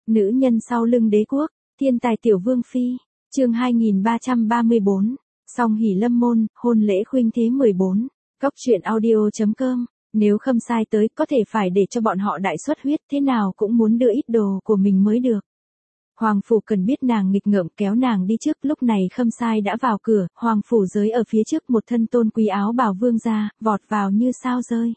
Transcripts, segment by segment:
Nữ nhân sau lưng đế quốc, thiên tài tiểu vương phi, chương 2334, song hỷ lâm môn, hôn lễ khuynh thế 14, Cốc truyện audio.com, nếu Khâm Sai tới có thể phải để cho bọn họ đại xuất huyết thế nào cũng muốn đưa ít đồ của mình mới được. Hoàng Phủ Cần biết nàng nghịch ngợm kéo nàng đi trước, lúc này Khâm Sai đã vào cửa, Hoàng Phủ Giới ở phía trước một thân tôn quý áo bào vương gia, vọt vào như sao rơi.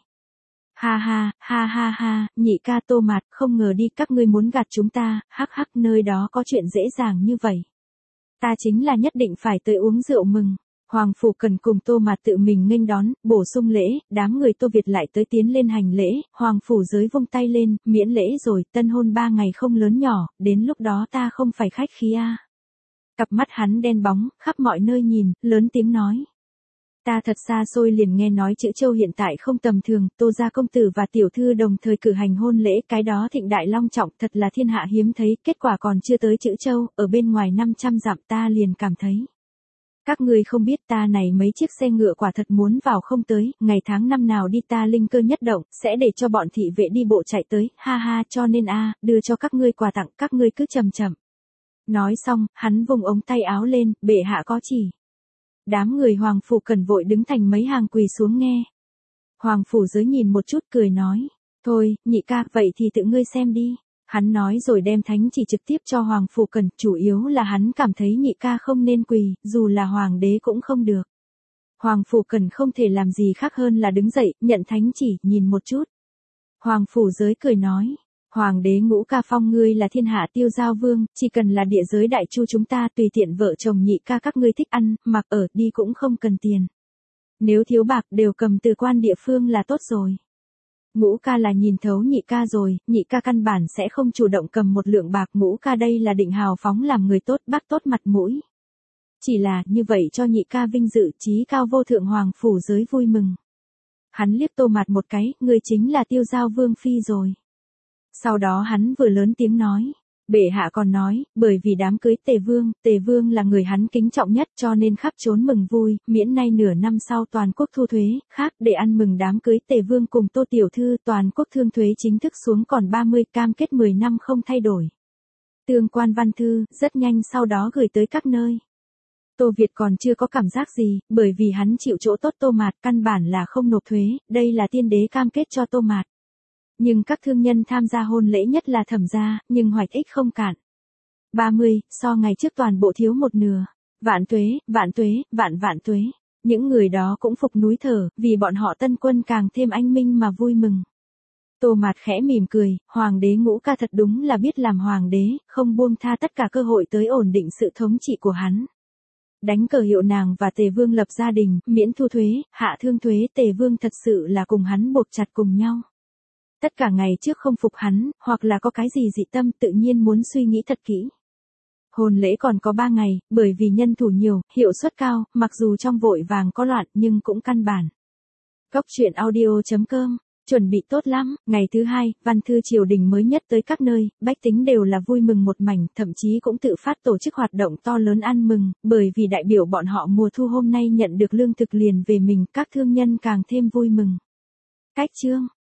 Ha ha, ha ha ha, nhị ca Tô Mạt, không ngờ đi các ngươi muốn gạt chúng ta, hắc hắc, nơi đó có chuyện dễ dàng như vậy. Ta chính là nhất định phải tới uống rượu mừng. Hoàng Phủ Cần cùng Tô Mạt tự mình nghênh đón, bổ sung lễ, đám người Tô Việt lại tới tiến lên hành lễ, Hoàng Phủ Giới vung tay lên, miễn lễ rồi, tân hôn 3 ngày không lớn nhỏ, đến lúc đó ta không phải khách khí a. Cặp mắt hắn đen bóng, khắp mọi nơi nhìn, lớn tiếng nói. Ta thật xa xôi liền nghe nói chữ Châu hiện tại không tầm thường, Tô gia công tử và tiểu thư đồng thời cử hành hôn lễ, cái đó thịnh đại long trọng, thật là thiên hạ hiếm thấy, kết quả còn chưa tới chữ Châu, ở bên ngoài 500 dặm ta liền cảm thấy. Các ngươi không biết ta này mấy chiếc xe ngựa quả thật muốn vào không tới, ngày tháng năm nào đi ta linh cơ nhất động, sẽ để cho bọn thị vệ đi bộ chạy tới, ha ha, cho nên đưa cho các ngươi quà tặng, các ngươi cứ chậm chậm. Nói xong, hắn vùng ống tay áo lên, bệ hạ có chỉ. Đám người Hoàng Phủ Cần vội đứng thành mấy hàng quỳ xuống nghe. Hoàng Phủ Giới nhìn một chút cười nói, thôi, nhị ca, vậy thì tự ngươi xem đi. Hắn nói rồi đem thánh chỉ trực tiếp cho Hoàng Phủ Cần, chủ yếu là hắn cảm thấy nhị ca không nên quỳ, dù là hoàng đế cũng không được. Hoàng Phủ Cần không thể làm gì khác hơn là đứng dậy, nhận thánh chỉ, nhìn một chút. Hoàng Phủ Giới cười nói, Hoàng đế Ngũ Ca phong ngươi là thiên hạ tiêu giao vương, chỉ cần là địa giới đại chu chúng ta tùy tiện vợ chồng nhị ca các ngươi thích ăn, mặc ở, đi cũng không cần tiền. Nếu thiếu bạc đều cầm từ quan địa phương là tốt rồi. Ngũ ca là nhìn thấu nhị ca rồi, nhị ca căn bản sẽ không chủ động cầm một lượng bạc, Ngũ ca đây là định hào phóng làm người tốt, bác tốt mặt mũi. Chỉ là như vậy cho nhị ca vinh dự chí cao vô thượng. Hoàng Phủ Giới vui mừng. Hắn liếc Tô Mạt một cái, ngươi chính là tiêu giao vương phi rồi. Sau đó hắn vừa lớn tiếng nói, bệ hạ còn nói, bởi vì đám cưới Tề Vương là người hắn kính trọng nhất cho nên khắp trốn mừng vui, miễn nay nửa năm sau toàn quốc thu thuế, khác để ăn mừng đám cưới Tề Vương cùng Tô Tiểu Thư, toàn quốc thương thuế chính thức xuống còn 30, cam kết 10 năm không thay đổi. Tương quan văn thư, rất nhanh sau đó gửi tới các nơi. Tô Việt còn chưa có cảm giác gì, bởi vì hắn chịu chỗ tốt Tô Mạt, căn bản là không nộp thuế, đây là tiên đế cam kết cho Tô Mạt. Nhưng các thương nhân tham gia hôn lễ nhất là Thẩm gia, nhưng hoạch ích không cạn. 30, so ngày trước toàn bộ thiếu một nửa. Vạn tuế, vạn tuế, vạn tuế. Những người đó cũng phục núi thở, vì bọn họ tân quân càng thêm anh minh mà vui mừng. Tô Mạt khẽ mỉm cười, Hoàng đế Ngũ Ca thật đúng là biết làm hoàng đế, không buông tha tất cả cơ hội tới ổn định sự thống trị của hắn. Đánh cờ hiệu nàng và Tề Vương lập gia đình, miễn thu thuế, hạ thương thuế, Tề Vương thật sự là cùng hắn buộc chặt cùng nhau. Tất cả ngày trước không phục hắn, hoặc là có cái gì dị tâm tự nhiên muốn suy nghĩ thật kỹ. Hôn lễ còn có 3 ngày, bởi vì nhân thủ nhiều, hiệu suất cao, mặc dù trong vội vàng có loạn nhưng cũng căn bản. Cốc truyện audio.com, chuẩn bị tốt lắm, ngày thứ 2, văn thư triều đình mới nhất tới các nơi, bách tính đều là vui mừng một mảnh, thậm chí cũng tự phát tổ chức hoạt động to lớn ăn mừng, bởi vì đại biểu bọn họ mùa thu hôm nay nhận được lương thực liền về mình, các thương nhân càng thêm vui mừng. Cách chương